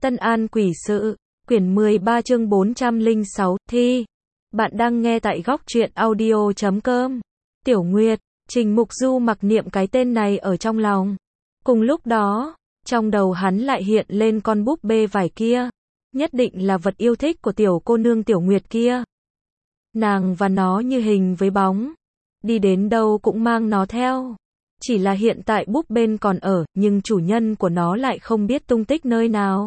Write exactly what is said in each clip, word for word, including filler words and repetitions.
Tân An Quỷ Sự, quyển mười ba chương bốn trăm lẻ sáu, thi. Bạn đang nghe tại góc truyện audio chấm com. Tiểu Nguyệt, Trình Mục Du mặc niệm cái tên này ở trong lòng. Cùng lúc đó, trong đầu hắn lại hiện lên con búp bê vải kia. Nhất định là vật yêu thích của tiểu cô nương Tiểu Nguyệt kia. Nàng và nó như hình với bóng. Đi đến đâu cũng mang nó theo. Chỉ là hiện tại búp bên còn ở, nhưng chủ nhân của nó lại không biết tung tích nơi nào.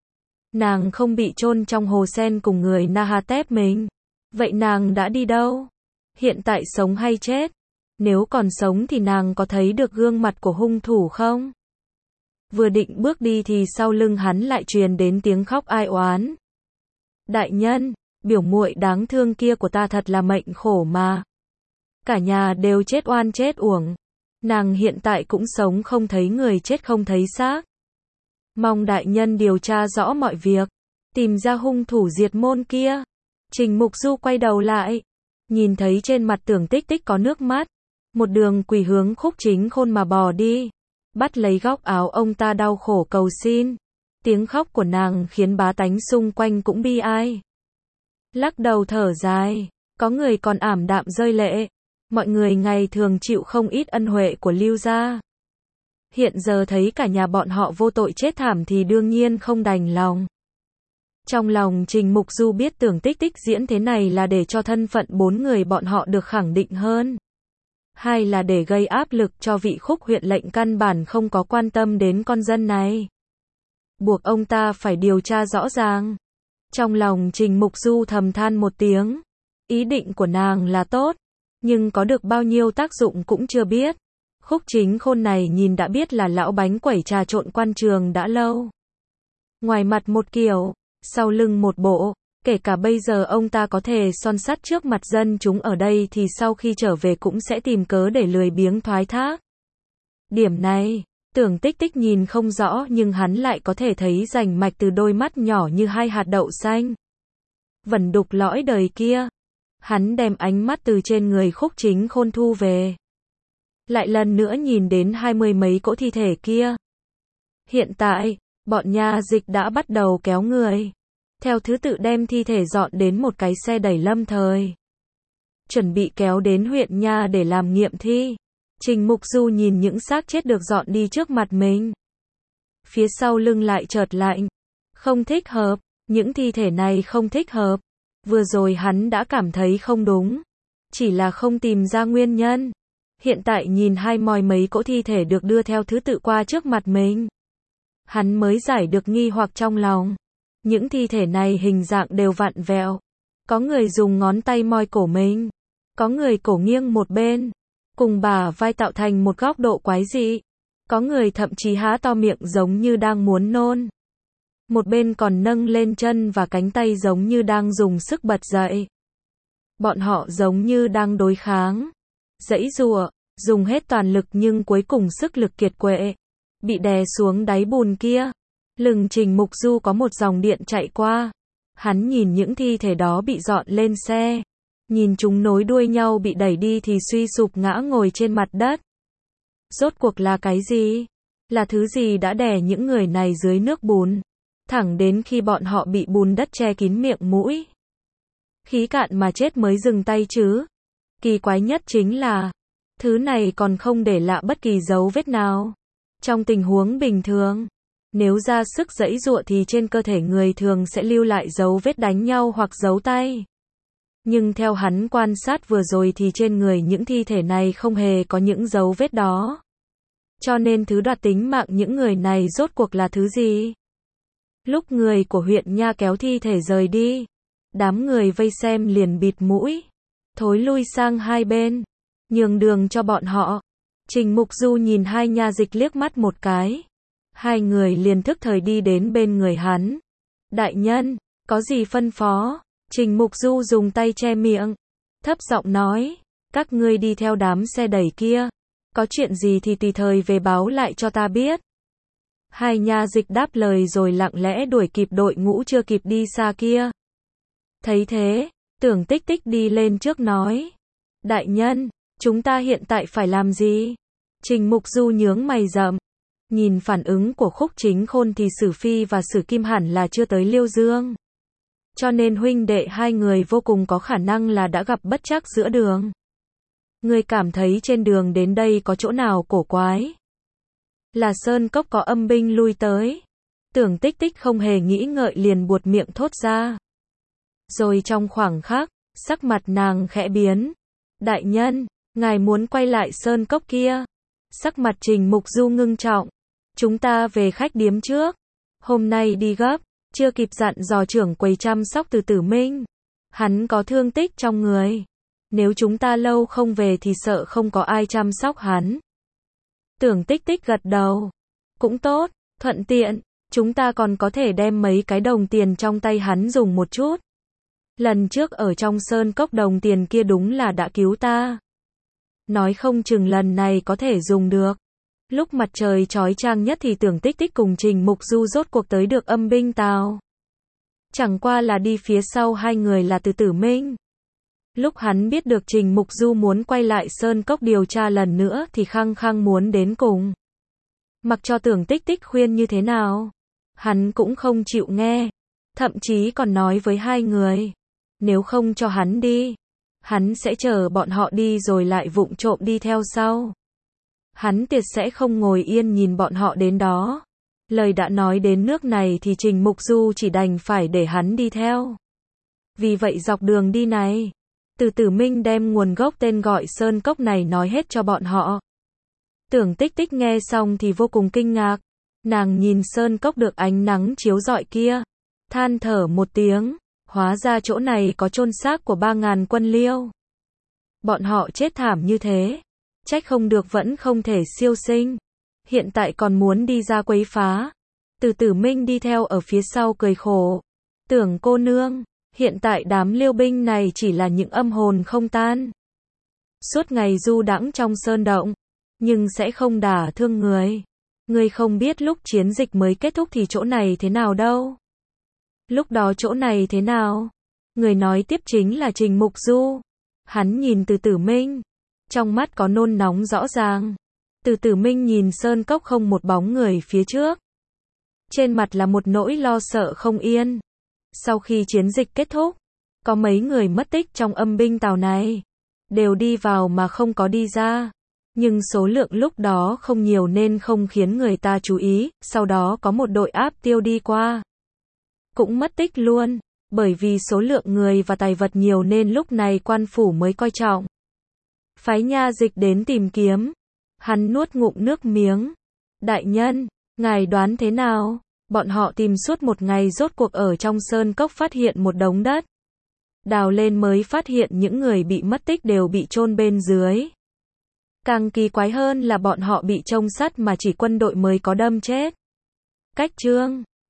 Nàng không bị chôn trong hồ sen cùng người Nahatep mình. Vậy nàng đã đi đâu? Hiện tại sống hay chết? Nếu còn sống thì nàng có thấy được gương mặt của hung thủ không? Vừa định bước đi thì sau lưng hắn lại truyền đến tiếng khóc ai oán. Đại nhân, biểu muội đáng thương kia của ta thật là mệnh khổ mà. Cả nhà đều chết oan chết uổng. Nàng hiện tại cũng sống không thấy người chết không thấy xác. Mong đại nhân điều tra rõ mọi việc, tìm ra hung thủ diệt môn kia. Trình Mục Du quay đầu lại, nhìn thấy trên mặt Tưởng Tích Tích có nước mắt, một đường quỳ hướng Khúc Chính Khôn mà bò đi, bắt lấy góc áo ông ta đau khổ cầu xin. Tiếng khóc của nàng khiến bá tánh xung quanh cũng bi ai. Lắc đầu thở dài, có người còn ảm đạm rơi lệ. Mọi người ngày thường chịu không ít ân huệ của Lưu gia. Hiện giờ thấy cả nhà bọn họ vô tội chết thảm thì đương nhiên không đành lòng. Trong lòng Trình Mục Du biết Tưởng Tích Tích diễn thế này là để cho thân phận bốn người bọn họ được khẳng định hơn. Hai là để gây áp lực cho vị Khúc huyện lệnh căn bản không có quan tâm đến con dân này. Buộc ông ta phải điều tra rõ ràng. Trong lòng Trình Mục Du thầm than một tiếng. Ý định của nàng là tốt, nhưng có được bao nhiêu tác dụng cũng chưa biết. Khúc Chính Khôn này nhìn đã biết là lão bánh quẩy trà trộn quan trường đã lâu. Ngoài mặt một kiểu, sau lưng một bộ, kể cả bây giờ ông ta có thể son sắt trước mặt dân chúng ở đây thì sau khi trở về cũng sẽ tìm cớ để lười biếng thoái thác. Điểm này, Tưởng Tích Tích nhìn không rõ nhưng hắn lại có thể thấy rành mạch từ đôi mắt nhỏ như hai hạt đậu xanh. Vẩn đục lõi đời kia. Hắn đem ánh mắt từ trên người Khúc Chính Khôn thu về. Lại lần nữa nhìn đến hai mươi mấy cỗ thi thể kia. Hiện tại, bọn nha dịch đã bắt đầu kéo người. Theo thứ tự đem thi thể dọn đến một cái xe đẩy lâm thời. Chuẩn bị kéo đến huyện nha để làm nghiệm thi. Trình Mục Du nhìn những xác chết được dọn đi trước mặt mình. Phía sau lưng lại chợt lạnh. Không thích hợp, những thi thể này không thích hợp. Vừa rồi hắn đã cảm thấy không đúng. Chỉ là không tìm ra nguyên nhân. Hiện tại nhìn hai mòi mấy cỗ thi thể được đưa theo thứ tự qua trước mặt mình. Hắn mới giải được nghi hoặc trong lòng. Những thi thể này hình dạng đều vặn vẹo. Có người dùng ngón tay moi cổ mình. Có người cổ nghiêng một bên. Cùng bả vai tạo thành một góc độ quái dị. Có người thậm chí há to miệng giống như đang muốn nôn. Một bên còn nâng lên chân và cánh tay giống như đang dùng sức bật dậy. Bọn họ giống như đang đối kháng. Giãy giụa, dùng hết toàn lực nhưng cuối cùng sức lực kiệt quệ. Bị đè xuống đáy bùn kia. Lưng Trình Mục Du có một dòng điện chạy qua. Hắn nhìn những thi thể đó bị dọn lên xe. Nhìn chúng nối đuôi nhau bị đẩy đi thì suy sụp ngã ngồi trên mặt đất. Rốt cuộc là cái gì? Là thứ gì đã đè những người này dưới nước bùn? Thẳng đến khi bọn họ bị bùn đất che kín miệng mũi. Khí cạn mà chết mới dừng tay chứ. Kỳ quái nhất chính là, thứ này còn không để lại bất kỳ dấu vết nào. Trong tình huống bình thường, nếu ra sức giãy giụa thì trên cơ thể người thường sẽ lưu lại dấu vết đánh nhau hoặc dấu tay. Nhưng theo hắn quan sát vừa rồi thì trên người những thi thể này không hề có những dấu vết đó. Cho nên thứ đoạt tính mạng những người này rốt cuộc là thứ gì? Lúc người của huyện nha kéo thi thể rời đi, đám người vây xem liền bịt mũi, thối lui sang hai bên, nhường đường cho bọn họ. Trình Mục Du nhìn hai nha dịch liếc mắt một cái. Hai người liền thức thời đi đến bên người hắn. Đại nhân, có gì phân phó? Trình Mục Du dùng tay che miệng, thấp giọng nói, các ngươi đi theo đám xe đẩy kia. Có chuyện gì thì tùy thời về báo lại cho ta biết. Hai nha dịch đáp lời rồi lặng lẽ đuổi kịp đội ngũ chưa kịp đi xa kia. Thấy thế, Tưởng Tích Tích đi lên trước nói. Đại nhân, chúng ta hiện tại phải làm gì? Trình Mục Du nhướng mày rậm. Nhìn phản ứng của Khúc Chính Khôn thì Sử Phi và Sử Kim hẳn là chưa tới Liêu Dương. Cho nên huynh đệ hai người vô cùng có khả năng là đã gặp bất trắc giữa đường. Ngươi cảm thấy trên đường đến đây có chỗ nào cổ quái? Là sơn cốc có âm binh lui tới. Tưởng Tích Tích không hề nghĩ ngợi liền buột miệng thốt ra. Rồi trong khoảng khắc, sắc mặt nàng khẽ biến. Đại nhân, ngài muốn quay lại sơn cốc kia. Sắc mặt Trình Mục Du ngưng trọng. Chúng ta về khách điếm trước. Hôm nay đi gấp, chưa kịp dặn dò trưởng quầy chăm sóc Từ Tử Minh. Hắn có thương tích trong người. Nếu chúng ta lâu không về thì sợ không có ai chăm sóc hắn. Tưởng Tích Tích gật đầu. Cũng tốt, thuận tiện, chúng ta còn có thể đem mấy cái đồng tiền trong tay hắn dùng một chút. Lần trước ở trong sơn cốc đồng tiền kia đúng là đã cứu ta. Nói không chừng lần này có thể dùng được. Lúc mặt trời chói chang nhất thì Tưởng Tích Tích cùng Trình Mục Du rốt cuộc tới được âm binh Tào. Chẳng qua là đi phía sau hai người là Từ Tử Minh. Lúc hắn biết được Trình Mục Du muốn quay lại sơn cốc điều tra lần nữa thì khăng khăng muốn đến cùng. Mặc cho Tưởng Tích Tích khuyên như thế nào, hắn cũng không chịu nghe. Thậm chí còn nói với hai người, nếu không cho hắn đi, hắn sẽ chờ bọn họ đi rồi lại vụng trộm đi theo sau. Hắn tuyệt sẽ không ngồi yên nhìn bọn họ đến đó. Lời đã nói đến nước này thì Trình Mục Du chỉ đành phải để hắn đi theo. Vì vậy dọc đường đi này, Từ Tử Minh đem nguồn gốc tên gọi sơn cốc này nói hết cho bọn họ. Tưởng Tích Tích nghe xong thì vô cùng kinh ngạc. Nàng nhìn sơn cốc được ánh nắng chiếu rọi kia, than thở một tiếng, hóa ra chỗ này có chôn xác của ba ngàn quân Liêu. Bọn họ chết thảm như thế, trách không được vẫn không thể siêu sinh. Hiện tại còn muốn đi ra quấy phá. Từ Tử Minh đi theo ở phía sau cười khổ. Tưởng cô nương, hiện tại đám Liêu binh này chỉ là những âm hồn không tan. Suốt ngày du đãng trong sơn động, nhưng sẽ không đả thương người. Ngươi không biết lúc chiến dịch mới kết thúc thì chỗ này thế nào đâu. Lúc đó chỗ này thế nào? Người nói tiếp chính là Trình Mục Du. Hắn nhìn Từ Tử Minh, trong mắt có nôn nóng rõ ràng. Từ Tử Minh nhìn sơn cốc không một bóng người phía trước. Trên mặt là một nỗi lo sợ không yên. Sau khi chiến dịch kết thúc, có mấy người mất tích trong âm binh Tào này. Đều đi vào mà không có đi ra. Nhưng số lượng lúc đó không nhiều nên không khiến người ta chú ý. Sau đó có một đội áp tiêu đi qua, cũng mất tích luôn. Bởi vì số lượng người và tài vật nhiều nên lúc này quan phủ mới coi trọng, phái nha dịch đến tìm kiếm. Hắn nuốt ngụm nước miếng. Đại nhân, ngài đoán thế nào? Bọn họ tìm suốt một ngày rốt cuộc ở trong sơn cốc phát hiện một đống đất. Đào lên mới phát hiện những người bị mất tích đều bị chôn bên dưới. Càng kỳ quái hơn là bọn họ bị chông sắt mà chỉ quân đội mới có đâm chết. Cách chương